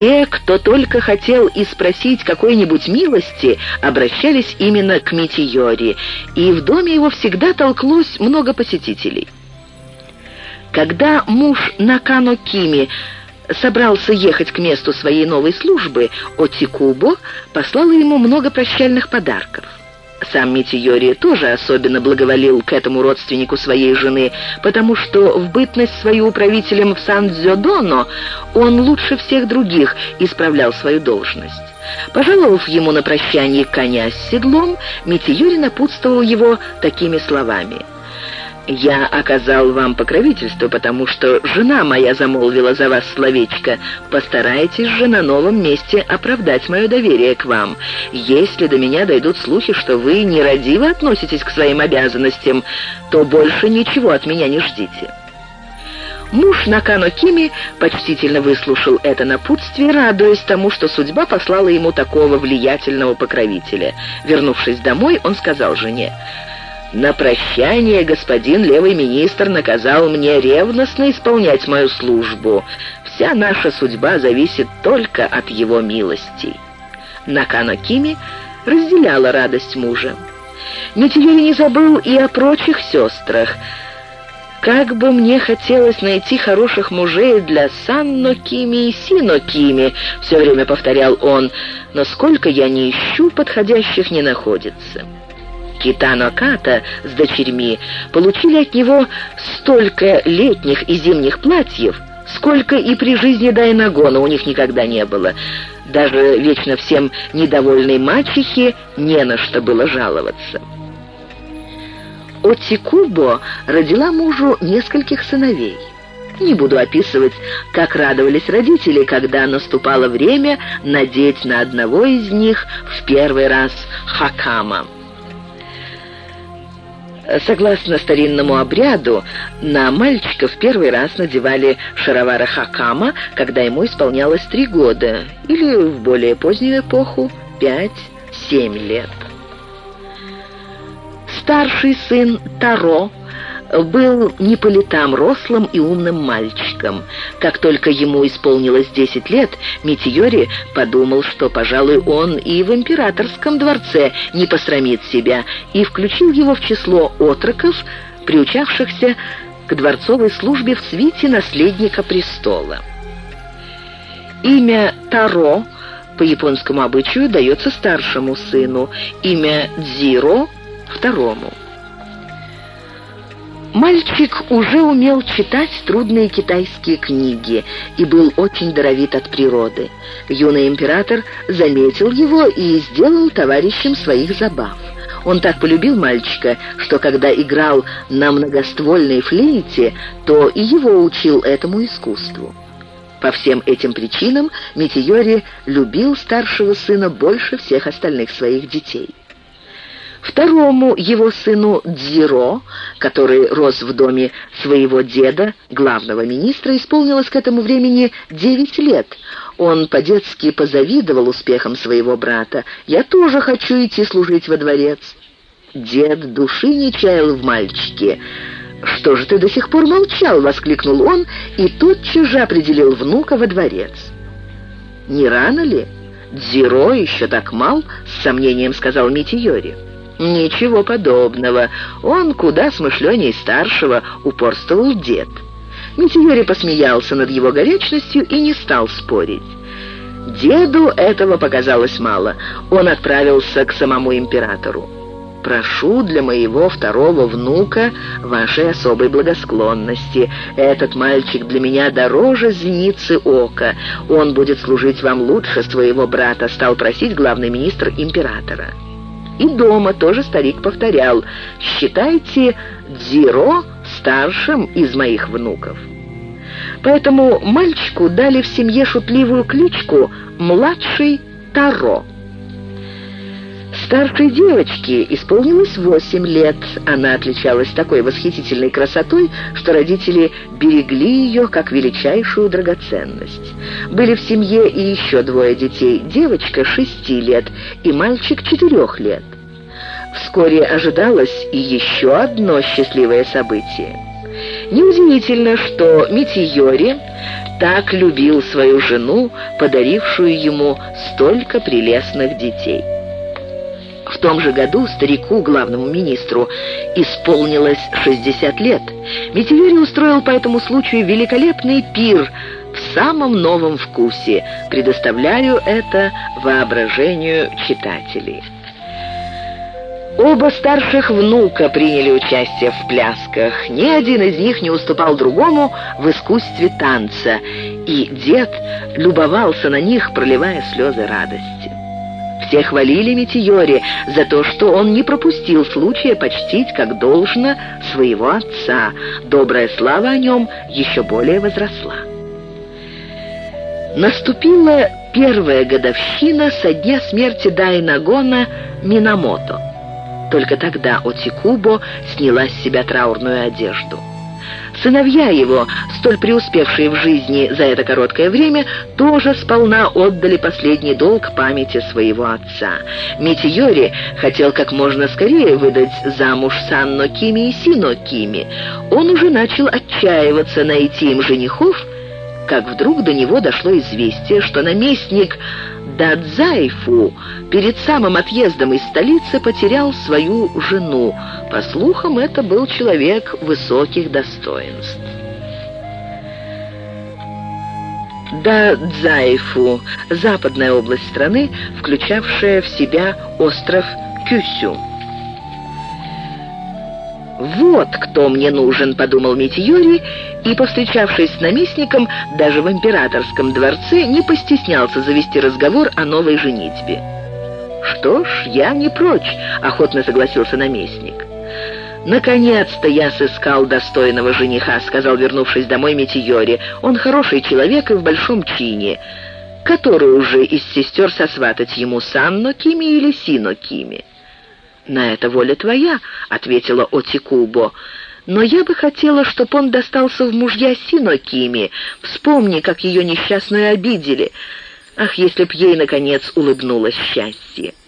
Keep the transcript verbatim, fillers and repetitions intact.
Те, кто только хотел и спросить какой-нибудь милости, обращались именно к Митийори, и в доме его всегда толклось много посетителей. Когда муж Накано Кими собрался ехать к месту своей новой службы, Отикубо послала ему много прощальных подарков. Сам Митийори тоже особенно благоволил к этому родственнику своей жены, потому что в бытность свою управителем в Сан-Дзёдоно он лучше всех других исправлял свою должность. Пожаловав ему на прощание коня с седлом, Митийори напутствовал его такими словами: «Я оказал вам покровительство, потому что жена моя замолвила за вас словечко. Постарайтесь же на новом месте оправдать мое доверие к вам. Если до меня дойдут слухи, что вы нерадиво относитесь к своим обязанностям, то больше ничего от меня не ждите». Муж Накано Кими почтительно выслушал это напутствие, радуясь тому, что судьба послала ему такого влиятельного покровителя. Вернувшись домой, он сказал жене: «На прощание господин левый министр наказал мне ревностно исполнять мою службу. Вся наша судьба зависит только от его милостей». Накано Кими разделяла радость мужа. Митийори не забыл и о прочих сестрах. «Как бы мне хотелось найти хороших мужей для Санно Кими и Сино Кими», — все время повторял он, «но сколько я не ищу, подходящих не находится». Китано Ката с дочерьми получили от него столько летних и зимних платьев, сколько и при жизни Дайнагона у них никогда не было. Даже вечно всем недовольной мачехе не на что было жаловаться. Отикубо родила мужу нескольких сыновей. Не буду описывать, как радовались родители, когда наступало время надеть на одного из них в первый раз хакама. Согласно старинному обряду, на мальчика в первый раз надевали шаровары хакама, когда ему исполнялось три года, или в более позднюю эпоху пять-семь лет. Старший сын Таро был не по летам рослым и умным мальчиком. Как только ему исполнилось десять лет, Митийори подумал, что, пожалуй, он и в императорском дворце не посрамит себя, и включил его в число отроков, приучавшихся к дворцовой службе в свите наследника престола. Имя Таро по японскому обычаю дается старшему сыну, имя Дзиро — второму. Мальчик уже умел читать трудные китайские книги и был очень даровит от природы. Юный император заметил его и сделал товарищем своих забав. Он так полюбил мальчика, что когда играл на многоствольной флейте, то и его учил этому искусству. По всем этим причинам Митийори любил старшего сына больше всех остальных своих детей. Второму его сыну Дзиро, который рос в доме своего деда, главного министра, исполнилось к этому времени девять лет. Он по-детски позавидовал успехам своего брата. «Я тоже хочу идти служить во дворец». Дед души не чаял в мальчике. «Что же ты до сих пор молчал?» — воскликнул он и тотчас же определил внука во дворец. «Не рано ли? Дзиро еще так мал», — с сомнением сказал Митийори. «Ничего подобного. Он куда смышленней старшего», — упорствовал дед. Митийори посмеялся над его горячностью и не стал спорить. Деду этого показалось мало. Он отправился к самому императору. «Прошу для моего второго внука вашей особой благосклонности. Этот мальчик для меня дороже зеницы ока. Он будет служить вам лучше своего брата», — стал просить главный министр императора. И дома тоже старик повторял: «Считайте Дзиро старшим из моих внуков». Поэтому мальчику дали в семье шутливую кличку «Младший Таро». Старшей девочке исполнилось восемь лет. Она отличалась такой восхитительной красотой, что родители берегли ее как величайшую драгоценность. Были в семье и еще двое детей: девочка шести лет и мальчик четырех лет. Вскоре ожидалось и еще одно счастливое событие. Неудивительно, что Митийори так любил свою жену, подарившую ему столько прелестных детей. В том же году старику, главному министру, исполнилось шестьдесят лет. Метиори устроил по этому случаю великолепный пир в самом новом вкусе. Предоставляю это воображению читателей. Оба старших внука приняли участие в плясках. Ни один из них не уступал другому в искусстве танца, и дед любовался на них, проливая слезы радости. Все хвалили Метиори за то, что он не пропустил случая почтить как должно своего отца. Добрая слава о нем еще более возросла. Наступила первая годовщина со дня смерти Дайнагона Минамото. Только тогда Отикубо сняла с себя траурную одежду. Сыновья его, столь преуспевшие в жизни за это короткое время, тоже сполна отдали последний долг памяти своего отца. Метиори хотел как можно скорее выдать замуж Санно Кими и Сино Кими. Он уже начал отчаиваться найти им женихов, как вдруг до него дошло известие, что наместник Дадзайфу перед самым отъездом из столицы потерял свою жену. По слухам, это был человек высоких достоинств. Дадзайфу – западная область страны, включавшая в себя остров Кюсю. «Вот кто мне нужен», — подумал Метиори, и, повстречавшись с наместником, даже в императорском дворце не постеснялся завести разговор о новой женитьбе. «Что ж, я не прочь», — охотно согласился наместник. «Наконец-то я сыскал достойного жениха», — сказал, вернувшись домой, Метиори. «Он хороший человек и в большом чине. Которую же из сестер сосватать ему, Санно Кими или Сино Кими?» «На это воля твоя», — ответила Отикубо. «Но я бы хотела, чтобы он достался в мужья Сино Кими. Вспомни, как ее несчастную обидели. Ах, если б ей, наконец, улыбнулось счастье!»